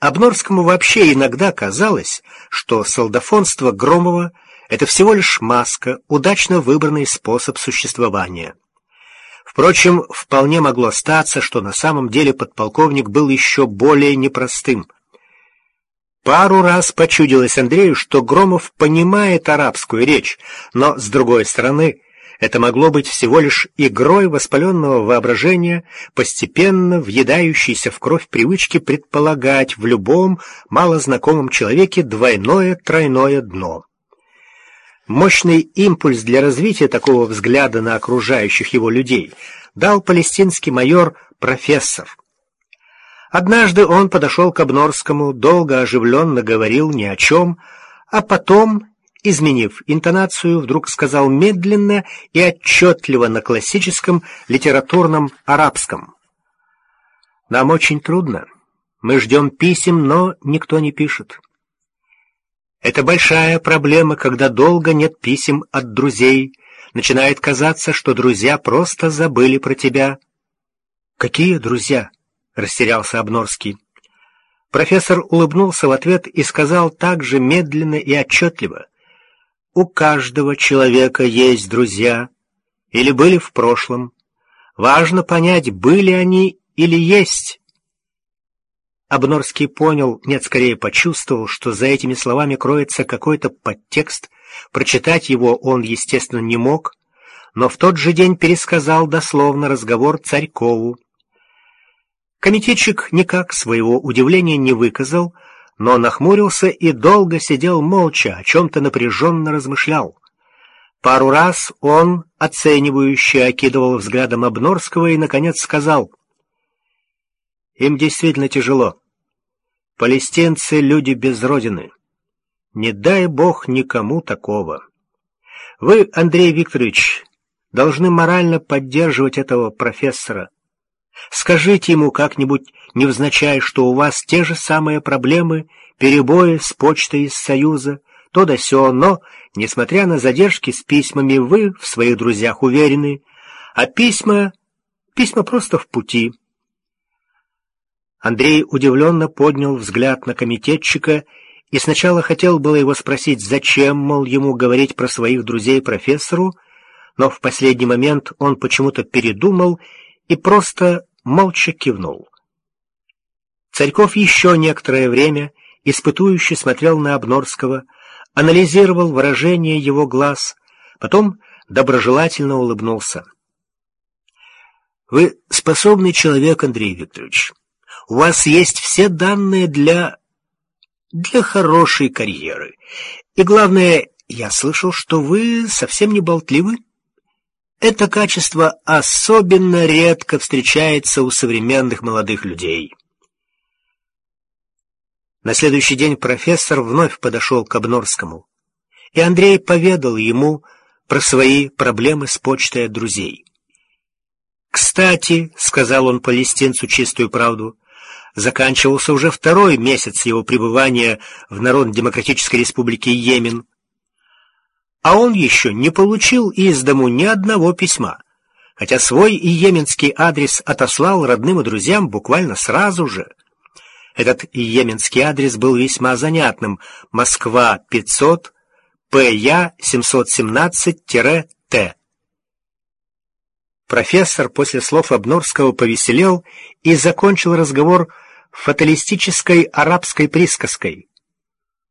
Обнорскому вообще иногда казалось, что солдафонство Громова — это всего лишь маска, удачно выбранный способ существования. Впрочем, вполне могло статься, что на самом деле подполковник был еще более непростым. Пару раз почудилось Андрею, что Громов понимает арабскую речь, но, с другой стороны, это могло быть всего лишь игрой воспаленного воображения, постепенно въедающейся в кровь привычки предполагать в любом малознакомом человеке двойное-тройное дно. Мощный импульс для развития такого взгляда на окружающих его людей дал палестинский майор профессор. Однажды он подошел к Обнорскому, долго оживленно говорил ни о чем, а потом, изменив интонацию, вдруг сказал медленно и отчетливо на классическом литературном арабском: «Нам очень трудно. Мы ждем писем, но никто не пишет. Это большая проблема, когда долго нет писем от друзей. Начинает казаться, что друзья просто забыли про тебя». «Какие друзья?» — растерялся Обнорский. Профессор улыбнулся в ответ и сказал так же медленно и отчетливо: «У каждого человека есть друзья, или были в прошлом. Важно понять, были они или есть». Обнорский понял, нет, скорее почувствовал, что за этими словами кроется какой-то подтекст. Прочитать его он, естественно, не мог, но в тот же день пересказал дословно разговор Царькову. Комитетчик никак своего удивления не выказал, но нахмурился и долго сидел молча, о чем-то напряженно размышлял. Пару раз он оценивающе окидывал взглядом Обнорского и, наконец, сказал: «Им действительно тяжело. Палестинцы — люди без родины. Не дай Бог никому такого. Вы, Андрей Викторович, должны морально поддерживать этого профессора. Скажите ему как-нибудь невзначай, что у вас те же самые проблемы, перебои с почтой из Союза, то да сё, но, несмотря на задержки с письмами, вы в своих друзьях уверены, а письма просто в пути». Андрей удивленно поднял взгляд на комитетчика и сначала хотел было его спросить, зачем, мол, ему говорить про своих друзей профессору, но в последний момент он почему-то передумал и просто молча кивнул. Царьков еще некоторое время испытующе смотрел на Обнорского, анализировал выражение его глаз, потом доброжелательно улыбнулся. «Вы способный человек, Андрей Викторович. У вас есть все данные для хорошей карьеры. И главное, я слышал, что вы совсем не болтливы. Это качество особенно редко встречается у современных молодых людей». На следующий день профессор вновь подошел к Обнорскому, и Андрей поведал ему про свои проблемы с почтой от друзей. «Кстати, — сказал он палестинцу чистую правду, — заканчивался уже второй месяц его пребывания в Народно-демократической республике Йемен, а он еще не получил из дому ни одного письма, хотя свой йеменский адрес отослал родным и друзьям буквально сразу же. Этот йеменский адрес был весьма занятным: Москва, 500, П.Я. 717-Т. Профессор после слов Обнорского повеселел и закончил разговор фаталистической арабской присказкой: